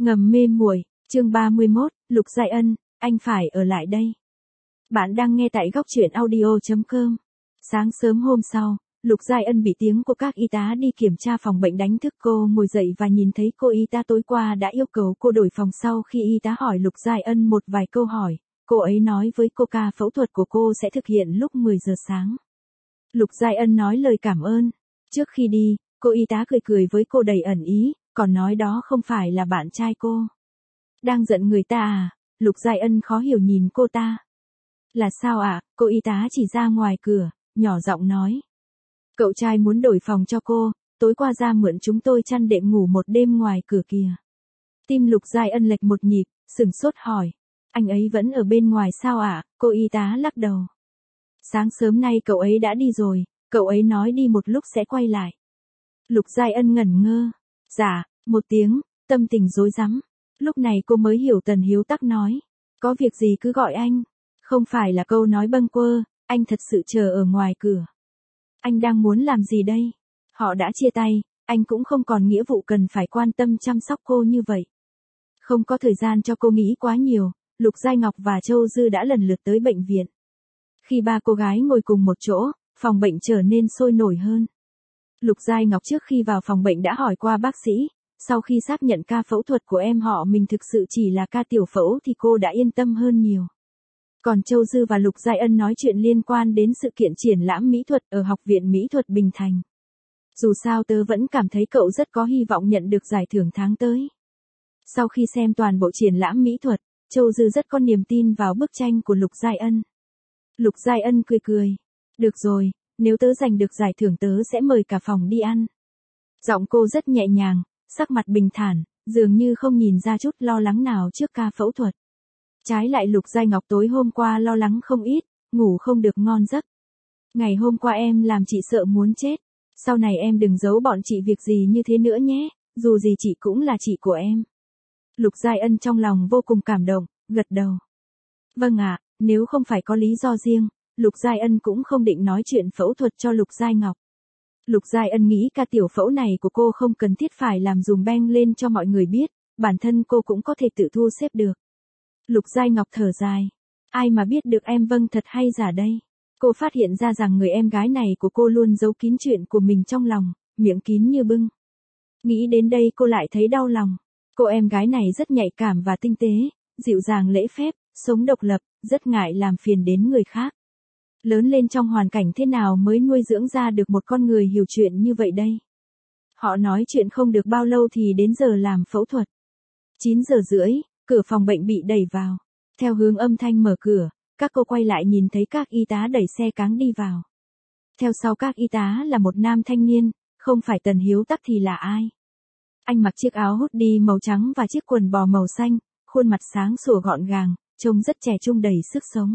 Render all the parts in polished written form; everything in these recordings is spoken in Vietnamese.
Ngầm mê muội, chương 31, Lục Giai Ân, anh phải ở lại đây. Bạn đang nghe tại góc truyện audio.com. Sáng sớm hôm sau, Lục Giai Ân bị tiếng của các y tá đi kiểm tra phòng bệnh đánh thức cô ngồi dậy và nhìn thấy cô y tá tối qua đã yêu cầu cô đổi phòng. Sau khi y tá hỏi Lục Giai Ân một vài câu hỏi, cô ấy nói với cô ca phẫu thuật của cô sẽ thực hiện lúc 10 giờ sáng. Lục Giai Ân nói lời cảm ơn. Trước khi đi, cô y tá cười với cô đầy ẩn ý, còn nói đó không phải là bạn trai cô. Đang giận người ta à? Lục Giai Ân khó hiểu nhìn cô ta. Là sao ạ? Cô y tá chỉ ra ngoài cửa, nhỏ giọng nói. Cậu trai muốn đổi phòng cho cô, tối qua ra mượn chúng tôi chăn đệm ngủ một đêm ngoài cửa kìa. Tim Lục Giai Ân lệch một nhịp, sửng sốt hỏi. Anh ấy vẫn ở bên ngoài sao ạ? Cô y tá lắc đầu. Sáng sớm nay cậu ấy đã đi rồi, cậu ấy nói đi một lúc sẽ quay lại. Lục Giai Ân ngẩn ngơ. Dạ, một tiếng, tâm tình rối rắm. Lúc này cô mới hiểu Tần Hiếu Tắc nói. Có việc gì cứ gọi anh. Không phải là câu nói bâng quơ, anh thật sự chờ ở ngoài cửa. Anh đang muốn làm gì đây? Họ đã chia tay, anh cũng không còn nghĩa vụ cần phải quan tâm chăm sóc cô như vậy. Không có thời gian cho cô nghĩ quá nhiều, Lục Giai Ngọc và Châu Dư đã lần lượt tới bệnh viện. Khi ba cô gái ngồi cùng một chỗ, phòng bệnh trở nên sôi nổi hơn. Lục Giai Ngọc trước khi vào phòng bệnh đã hỏi qua bác sĩ, sau khi xác nhận ca phẫu thuật của em họ mình thực sự chỉ là ca tiểu phẫu thì cô đã yên tâm hơn nhiều. Còn Châu Dư và Lục Giai Ân nói chuyện liên quan đến sự kiện triển lãm mỹ thuật ở Học viện Mỹ thuật Bình Thành. Dù sao tớ vẫn cảm thấy cậu rất có hy vọng nhận được giải thưởng tháng tới. Sau khi xem toàn bộ triển lãm mỹ thuật, Châu Dư rất có niềm tin vào bức tranh của Lục Giai Ân. Lục Giai Ân cười. Được rồi, nếu tớ giành được giải thưởng tớ sẽ mời cả phòng đi ăn. Giọng cô rất nhẹ nhàng, sắc mặt bình thản, dường như không nhìn ra chút lo lắng nào trước ca phẫu thuật. Trái lại Lục Giai Ngọc tối hôm qua lo lắng không ít, ngủ không được ngon giấc. Ngày hôm qua em làm chị sợ muốn chết. Sau này em đừng giấu bọn chị việc gì như thế nữa nhé, dù gì chị cũng là chị của em. Lục Giai Ân trong lòng vô cùng cảm động, gật đầu. Vâng ạ, nếu không phải có lý do riêng, Lục Giai Ân cũng không định nói chuyện phẫu thuật cho Lục Giai Ngọc. Lục Giai Ân nghĩ ca tiểu phẫu này của cô không cần thiết phải làm dùm beng lên cho mọi người biết, bản thân cô cũng có thể tự thu xếp được. Lục Giai Ngọc thở dài. Ai mà biết được em vâng thật hay giả đây. Cô phát hiện ra rằng người em gái này của cô luôn giấu kín chuyện của mình trong lòng, miệng kín như bưng. Nghĩ đến đây cô lại thấy đau lòng. Cô em gái này rất nhạy cảm và tinh tế, dịu dàng lễ phép, sống độc lập, rất ngại làm phiền đến người khác. Lớn lên trong hoàn cảnh thế nào mới nuôi dưỡng ra được một con người hiểu chuyện như vậy đây? Họ nói chuyện không được bao lâu thì đến giờ làm phẫu thuật. 9 giờ rưỡi, cửa phòng bệnh bị đẩy vào. Theo hướng âm thanh mở cửa, các cô quay lại nhìn thấy các y tá đẩy xe cáng đi vào. Theo sau các y tá là một nam thanh niên, không phải Tần Hiếu Tắc thì là ai? Anh mặc chiếc áo hoodie màu trắng và chiếc quần bò màu xanh, khuôn mặt sáng sủa gọn gàng, trông rất trẻ trung đầy sức sống.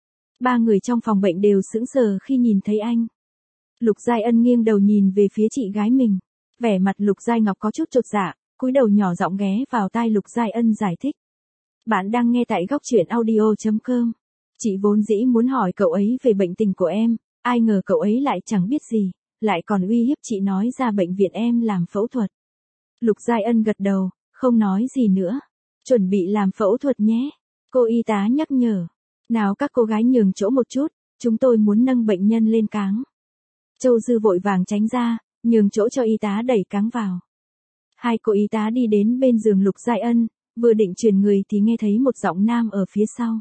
Ba người trong phòng bệnh đều sững sờ khi nhìn thấy anh. Lục Giai Ân nghiêng đầu nhìn về phía chị gái mình. Vẻ mặt Lục Giai Ngọc có chút chột dạ, cúi đầu nhỏ giọng ghé vào tai Lục Giai Ân giải thích. Bạn đang nghe tại góc truyện audio.com. Chị vốn dĩ muốn hỏi cậu ấy về bệnh tình của em, ai ngờ cậu ấy lại chẳng biết gì, lại còn uy hiếp chị nói ra bệnh viện em làm phẫu thuật. Lục Giai Ân gật đầu, không nói gì nữa. Chuẩn bị làm phẫu thuật nhé. Cô y tá nhắc nhở. Nào các cô gái nhường chỗ một chút, chúng tôi muốn nâng bệnh nhân lên cáng. Châu Dư vội vàng tránh ra, nhường chỗ cho y tá đẩy cáng vào. Hai cô y tá đi đến bên giường Lục Giai Ân, vừa định chuyển người thì nghe thấy một giọng nam ở phía sau.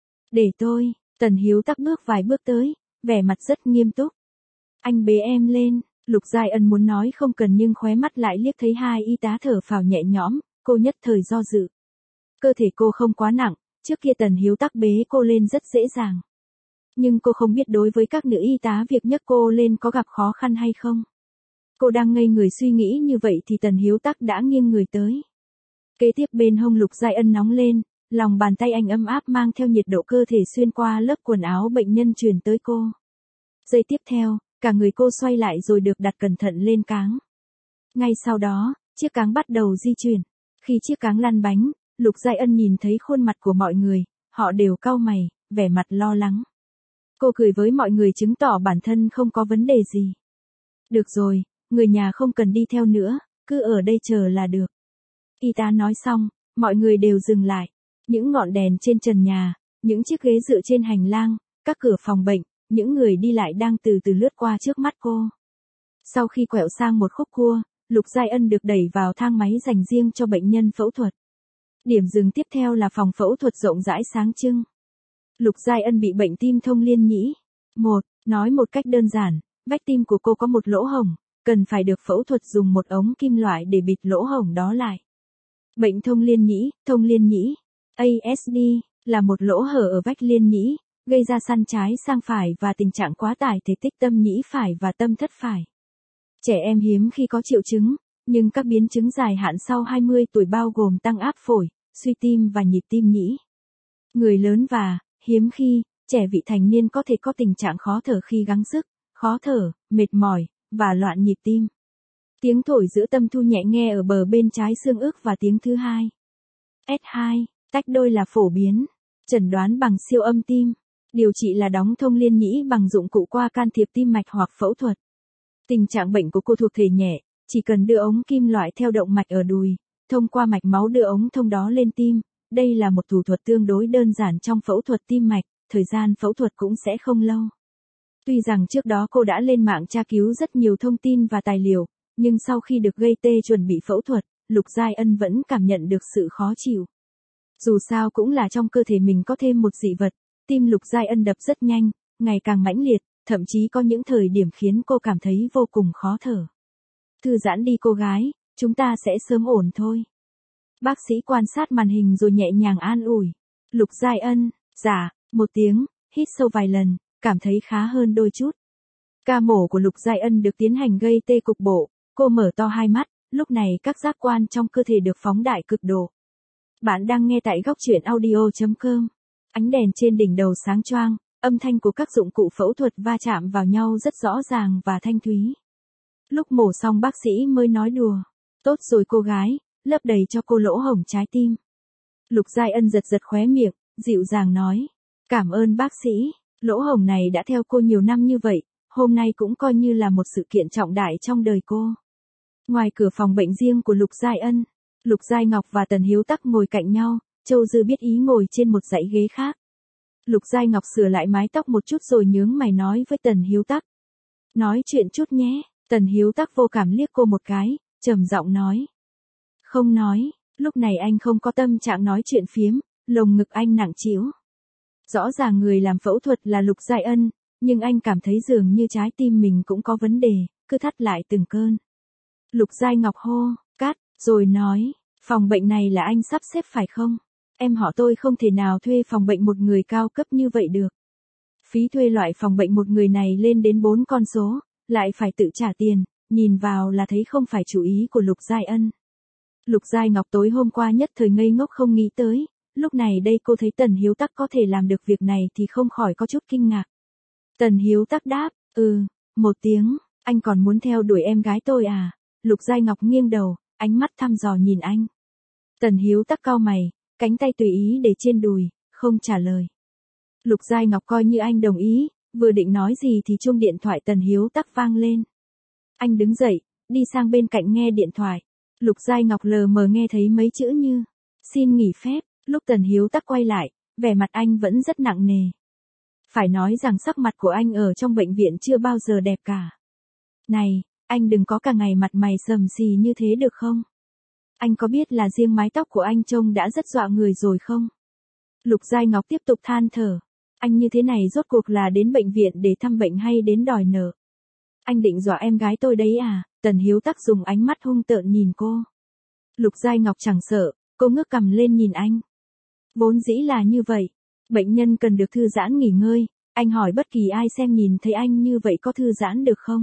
Để tôi, Tần Hiếu Tắc bước vài bước tới, vẻ mặt rất nghiêm túc. Anh bế em lên, Lục Giai Ân muốn nói không cần nhưng khóe mắt lại liếc thấy hai y tá thở phào nhẹ nhõm, cô nhất thời do dự. Cơ thể cô không quá nặng, trước kia Tần Hiếu Tắc bế cô lên rất dễ dàng. Nhưng cô không biết đối với các nữ y tá việc nhấc cô lên có gặp khó khăn hay không. Cô đang ngây người suy nghĩ như vậy thì Tần Hiếu Tắc đã nghiêng người tới. Kế tiếp bên hông Lục Giai Ân nóng lên, lòng bàn tay anh ấm áp mang theo nhiệt độ cơ thể xuyên qua lớp quần áo bệnh nhân truyền tới cô. Giây tiếp theo, cả người cô xoay lại rồi được đặt cẩn thận lên cáng. Ngay sau đó, chiếc cáng bắt đầu di chuyển. Khi chiếc cáng lăn bánh, Lục Giai Ân nhìn thấy khuôn mặt của mọi người, họ đều cau mày, vẻ mặt lo lắng. Cô cười với mọi người chứng tỏ bản thân không có vấn đề gì. Được rồi, người nhà không cần đi theo nữa, cứ ở đây chờ là được. Y tá nói xong, mọi người đều dừng lại. Những ngọn đèn trên trần nhà, những chiếc ghế dựa trên hành lang, các cửa phòng bệnh, những người đi lại đang từ từ lướt qua trước mắt cô. Sau khi quẹo sang một khúc cua, Lục Giai Ân được đẩy vào thang máy dành riêng cho bệnh nhân phẫu thuật. Điểm dừng tiếp theo là phòng phẫu thuật rộng rãi sáng trưng. Lục Giai Ân bị bệnh tim thông liên nhĩ. Nói một cách đơn giản, vách tim của cô có một lỗ hổng, cần phải được phẫu thuật dùng một ống kim loại để bịt lỗ hổng đó lại. Bệnh thông liên nhĩ, ASD, là một lỗ hở ở vách liên nhĩ, gây ra săn trái sang phải và tình trạng quá tải thể tích tâm nhĩ phải và tâm thất phải. Trẻ em hiếm khi có triệu chứng, nhưng các biến chứng dài hạn sau 20 tuổi bao gồm tăng áp phổi, suy tim và nhịp tim nhĩ. Người lớn và, hiếm khi, trẻ vị thành niên có thể có tình trạng khó thở khi gắng sức, khó thở, mệt mỏi, và loạn nhịp tim. Tiếng thổi giữa tâm thu nhẹ nghe ở bờ bên trái xương ức và tiếng thứ hai. S2, tách đôi là phổ biến. Chẩn đoán bằng siêu âm tim. Điều trị là đóng thông liên nhĩ bằng dụng cụ qua can thiệp tim mạch hoặc phẫu thuật. Tình trạng bệnh của cô thuộc thể nhẹ, chỉ cần đưa ống kim loại theo động mạch ở đùi, thông qua mạch máu đưa ống thông đó lên tim. Đây là một thủ thuật tương đối đơn giản trong phẫu thuật tim mạch, thời gian phẫu thuật cũng sẽ không lâu. Tuy rằng trước đó cô đã lên mạng tra cứu rất nhiều thông tin và tài liệu, nhưng sau khi được gây tê chuẩn bị phẫu thuật, Lục Giai Ân vẫn cảm nhận được sự khó chịu. Dù sao cũng là trong cơ thể mình có thêm một dị vật, tim Lục Giai Ân đập rất nhanh, ngày càng mãnh liệt, thậm chí có những thời điểm khiến cô cảm thấy vô cùng khó thở. Thư giãn đi cô gái, chúng ta sẽ sớm ổn thôi. Bác sĩ quan sát màn hình rồi nhẹ nhàng an ủi. Lục Giai Ân, dạ, một tiếng, hít sâu vài lần, cảm thấy khá hơn đôi chút. Ca mổ của Lục Giai Ân được tiến hành gây tê cục bộ, cô mở to hai mắt, lúc này các giác quan trong cơ thể được phóng đại cực độ. Bạn đang nghe tại góc truyện audio.com. Ánh đèn trên đỉnh đầu sáng choang, âm thanh của các dụng cụ phẫu thuật va chạm vào nhau rất rõ ràng và thanh thúy. Lúc mổ xong bác sĩ mới nói đùa. Tốt rồi cô gái, lấp đầy cho cô lỗ hổng trái tim. Lục Giai Ân giật giật khóe miệng, dịu dàng nói. Cảm ơn bác sĩ, lỗ hổng này đã theo cô nhiều năm như vậy, hôm nay cũng coi như là một sự kiện trọng đại trong đời cô. Ngoài cửa phòng bệnh riêng của Lục Giai Ân, Lục Giai Ngọc và Tần Hiếu Tắc ngồi cạnh nhau, Châu Dư biết ý ngồi trên một dãy ghế khác. Lục Giai Ngọc sửa lại mái tóc một chút rồi nhướng mày nói với Tần Hiếu Tắc. Nói chuyện chút nhé, Tần Hiếu Tắc vô cảm liếc cô một cái, trầm giọng nói. Không nói, lúc này anh không có tâm trạng nói chuyện phiếm, lồng ngực anh nặng trĩu. Rõ ràng người làm phẫu thuật là Lục Giai Ân, nhưng anh cảm thấy dường như trái tim mình cũng có vấn đề, cứ thắt lại từng cơn. Lục Giai Ngọc hô, cắt, rồi nói, phòng bệnh này là anh sắp xếp phải không? Em họ tôi không thể nào thuê phòng bệnh một người cao cấp như vậy được. Phí thuê loại phòng bệnh một người này lên đến 4 con số, lại phải tự trả tiền, nhìn vào là thấy không phải chủ ý của Lục Giai Ân. Lục Giai Ngọc tối hôm qua nhất thời ngây ngốc không nghĩ tới, lúc này đây cô thấy Tần Hiếu Tắc có thể làm được việc này thì không khỏi có chút kinh ngạc. Tần Hiếu Tắc đáp, một tiếng, anh còn muốn theo đuổi em gái tôi à? Lục Giai Ngọc nghiêng đầu, ánh mắt thăm dò nhìn anh. Tần Hiếu Tắc cau mày, cánh tay tùy ý để trên đùi, không trả lời. Lục Giai Ngọc coi như anh đồng ý, vừa định nói gì thì chuông điện thoại Tần Hiếu Tắc vang lên. Anh đứng dậy, đi sang bên cạnh nghe điện thoại. Lục Giai Ngọc lờ mờ nghe thấy mấy chữ như, xin nghỉ phép, lúc Tần Hiếu Tắc quay lại, vẻ mặt anh vẫn rất nặng nề. Phải nói rằng sắc mặt của anh ở trong bệnh viện chưa bao giờ đẹp cả. Này, anh đừng có cả ngày mặt mày sầm xì như thế được không? Anh có biết là riêng mái tóc của anh trông đã rất dọa người rồi không? Lục Giai Ngọc tiếp tục than thở. Anh như thế này rốt cuộc là đến bệnh viện để thăm bệnh hay đến đòi nợ? Anh định dọa em gái tôi đấy à? Tần Hiếu Tắc dùng ánh mắt hung tợn nhìn cô. Lục Giai Ngọc chẳng sợ, cô ngước cằm lên nhìn anh. Vốn dĩ là như vậy. Bệnh nhân cần được thư giãn nghỉ ngơi, anh hỏi bất kỳ ai xem nhìn thấy anh như vậy có thư giãn được không?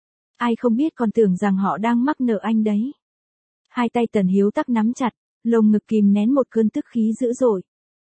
Ai không biết còn tưởng rằng họ đang mắc nợ anh đấy. Hai tay Tần Hiếu Tắc nắm chặt, lồng ngực kìm nén một cơn tức khí dữ dội.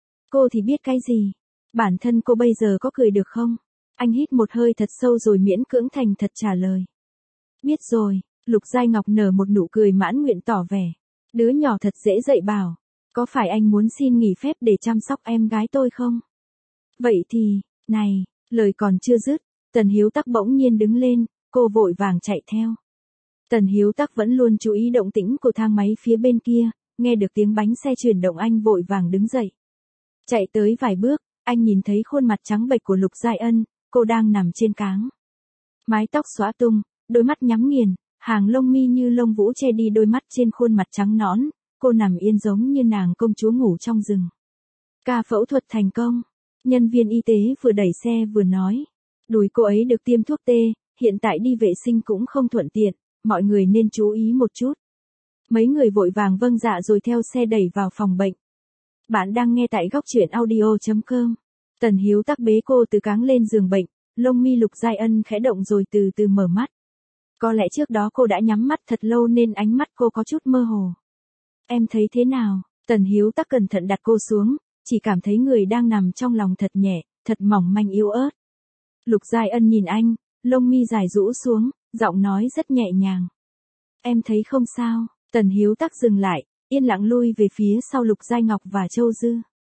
Cô thì biết cái gì? Bản thân cô bây giờ có cười được không? Anh hít một hơi thật sâu rồi miễn cưỡng thành thật trả lời. Biết rồi, Lục Giai Ngọc nở một nụ cười mãn nguyện tỏ vẻ. Đứa nhỏ thật dễ dạy bảo. Có phải anh muốn xin nghỉ phép để chăm sóc em gái tôi không? Vậy thì, này, lời còn chưa dứt, Tần Hiếu Tắc bỗng nhiên đứng lên, cô vội vàng chạy theo. Tần Hiếu Tắc vẫn luôn chú ý động tĩnh của thang máy phía bên kia, nghe được tiếng bánh xe chuyển động anh vội vàng đứng dậy. Chạy tới vài bước, anh nhìn thấy khuôn mặt trắng bệch của Lục Giai Ân, cô đang nằm trên cáng. Mái tóc xõa tung, đôi mắt nhắm nghiền, hàng lông mi như lông vũ che đi đôi mắt trên khuôn mặt trắng nõn, cô nằm yên giống như nàng công chúa ngủ trong rừng. Ca phẫu thuật thành công, nhân viên y tế vừa đẩy xe vừa nói. Đùi cô ấy được tiêm thuốc tê, hiện tại đi vệ sinh cũng không thuận tiện, mọi người nên chú ý một chút. Mấy người vội vàng vâng dạ rồi theo xe đẩy vào phòng bệnh. Bạn đang nghe tại góc truyện audio.com. Tần Hiếu Tắc bế cô từ cáng lên giường bệnh, lông mi Lục Giai Ân khẽ động rồi từ từ mở mắt. Có lẽ trước đó cô đã nhắm mắt thật lâu nên ánh mắt cô có chút mơ hồ. Em thấy thế nào? Tần Hiếu Tắc cẩn thận đặt cô xuống, chỉ cảm thấy người đang nằm trong lòng thật nhẹ, thật mỏng manh yếu ớt. Lục Giai Ân nhìn anh, lông mi dài rũ xuống, giọng nói rất nhẹ nhàng. Em thấy không sao. Tần Hiếu Tắc dừng lại, yên lặng lui về phía sau Lục Giai Ngọc và Châu Dư.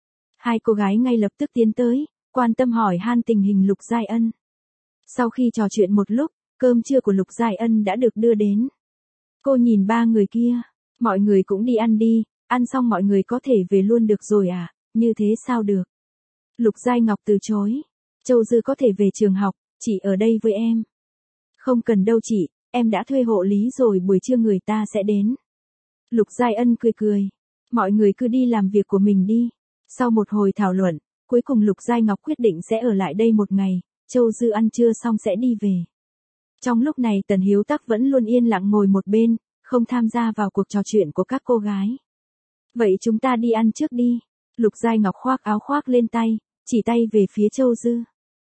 Hai cô gái ngay lập tức tiến tới, quan tâm hỏi han tình hình Lục Giai Ân. Sau khi trò chuyện một lúc, cơm trưa của Lục Giai Ân đã được đưa đến. Cô nhìn ba người kia, mọi người cũng đi ăn đi, ăn xong mọi người có thể về luôn được rồi à, như thế sao được. Lục Giai Ngọc từ chối. Châu Dư có thể về trường học, chị ở đây với em. Không cần đâu chị, em đã thuê hộ lý rồi buổi trưa người ta sẽ đến. Lục Giai Ân cười cười. Mọi người cứ đi làm việc của mình đi. Sau một hồi thảo luận, cuối cùng Lục Giai Ngọc quyết định sẽ ở lại đây một ngày, Châu Dư ăn trưa xong sẽ đi về. Trong lúc này Tần Hiếu Tắc vẫn luôn yên lặng ngồi một bên, không tham gia vào cuộc trò chuyện của các cô gái. Vậy chúng ta đi ăn trước đi. Lục Giai Ngọc khoác áo khoác lên tay, chỉ tay về phía Châu Dư.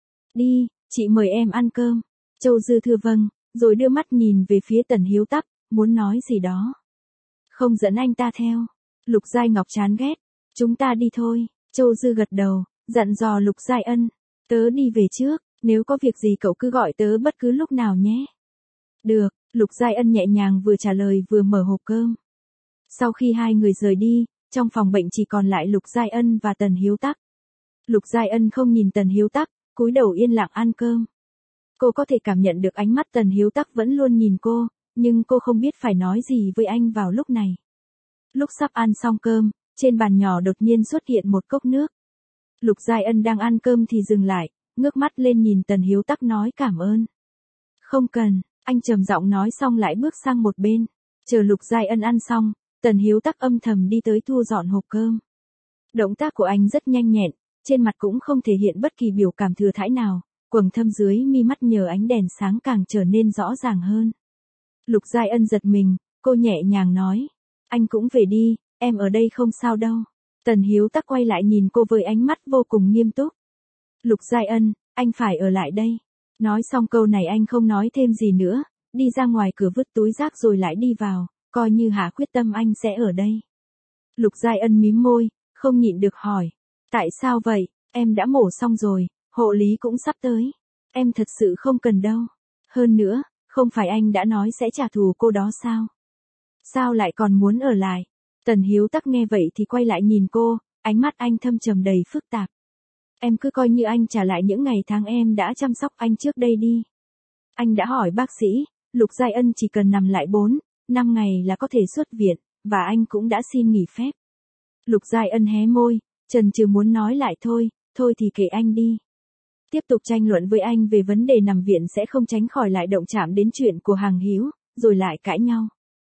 Đi, chị mời em ăn cơm. Châu Dư thưa vâng, rồi đưa mắt nhìn về phía Tần Hiếu Tắc, muốn nói gì đó. Không dẫn anh ta theo. Lục Giai Ngọc chán ghét. Chúng ta đi thôi. Châu Dư gật đầu, dặn dò Lục Giai Ân. Tớ đi về trước, nếu có việc gì cậu cứ gọi tớ bất cứ lúc nào nhé. Được, Lục Giai Ân nhẹ nhàng vừa trả lời vừa mở hộp cơm. Sau khi hai người rời đi, trong phòng bệnh chỉ còn lại Lục Giai Ân và Tần Hiếu Tắc. Lục Giai Ân không nhìn Tần Hiếu Tắc, cúi đầu yên lặng ăn cơm. Cô có thể cảm nhận được ánh mắt Tần Hiếu Tắc vẫn luôn nhìn cô, nhưng cô không biết phải nói gì với anh vào lúc này. Lúc sắp ăn xong cơm, trên bàn nhỏ đột nhiên xuất hiện một cốc nước. Lục Giai Ân đang ăn cơm thì dừng lại, ngước mắt lên nhìn Tần Hiếu Tắc nói cảm ơn. Không cần, anh trầm giọng nói xong lại bước sang một bên. Chờ Lục Giai Ân ăn xong, Tần Hiếu Tắc âm thầm đi tới thu dọn hộp cơm. Động tác của anh rất nhanh nhẹn, trên mặt cũng không thể hiện bất kỳ biểu cảm thừa thãi nào, quầng thâm dưới mi mắt nhờ ánh đèn sáng càng trở nên rõ ràng hơn. Lục Giai Ân giật mình, cô nhẹ nhàng nói. Anh cũng về đi, em ở đây không sao đâu. Tần Hiếu Tắc quay lại nhìn cô với ánh mắt vô cùng nghiêm túc. Lục Giai Ân, anh phải ở lại đây. Nói xong câu này anh không nói thêm gì nữa, đi ra ngoài cửa vứt túi rác rồi lại đi vào, coi như hạ quyết tâm anh sẽ ở đây. Lục Giai Ân mím môi, không nhịn được hỏi. Tại sao vậy, em đã mổ xong rồi, hộ lý cũng sắp tới. Em thật sự không cần đâu. Hơn nữa, không phải anh đã nói sẽ trả thù cô đó sao? Sao lại còn muốn ở lại? Tần Hiếu Tắc nghe vậy thì quay lại nhìn cô, ánh mắt anh thâm trầm đầy phức tạp. Em cứ coi như anh trả lại những ngày tháng em đã chăm sóc anh trước đây đi. Anh đã hỏi bác sĩ, Lục Giai Ân chỉ cần nằm lại 4-5 ngày là có thể xuất viện, và anh cũng đã xin nghỉ phép. Lục Giai Ân hé môi, chần chừ muốn nói lại thôi thì kệ anh đi. Tiếp tục tranh luận với anh về vấn đề nằm viện sẽ không tránh khỏi lại động chạm đến chuyện của Hàng Hiếu, rồi lại cãi nhau.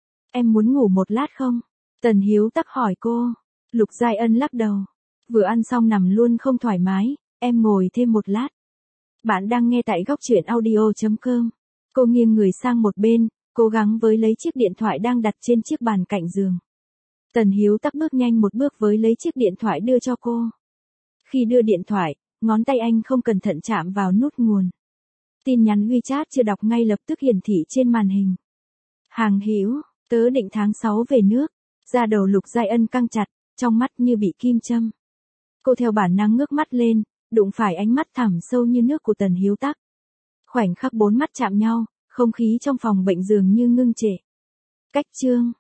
Em muốn ngủ một lát không? Tần Hiếu Tắc hỏi cô. Lục Giai Ân lắc đầu. Vừa ăn xong nằm luôn không thoải mái, em ngồi thêm một lát. Bạn đang nghe tại góc truyện audio.com. Cô nghiêng người sang một bên, cố gắng với lấy chiếc điện thoại đang đặt trên chiếc bàn cạnh giường. Tần Hiếu Tắc bước nhanh một bước với lấy chiếc điện thoại đưa cho cô. Khi đưa điện thoại, ngón tay anh không cẩn thận chạm vào nút nguồn. Tin nhắn WeChat chưa đọc ngay lập tức hiển thị trên màn hình. Hàng Hiếu, tớ định tháng 6 về nước. Da đầu Lục Giai Ân căng chặt, trong mắt như bị kim châm. Cô theo bản năng ngước mắt lên, đụng phải ánh mắt thẳm sâu như nước của Tần Hiếu Tắc. Khoảnh khắc bốn mắt chạm nhau, không khí trong phòng bệnh dường như ngưng trệ. Cách chương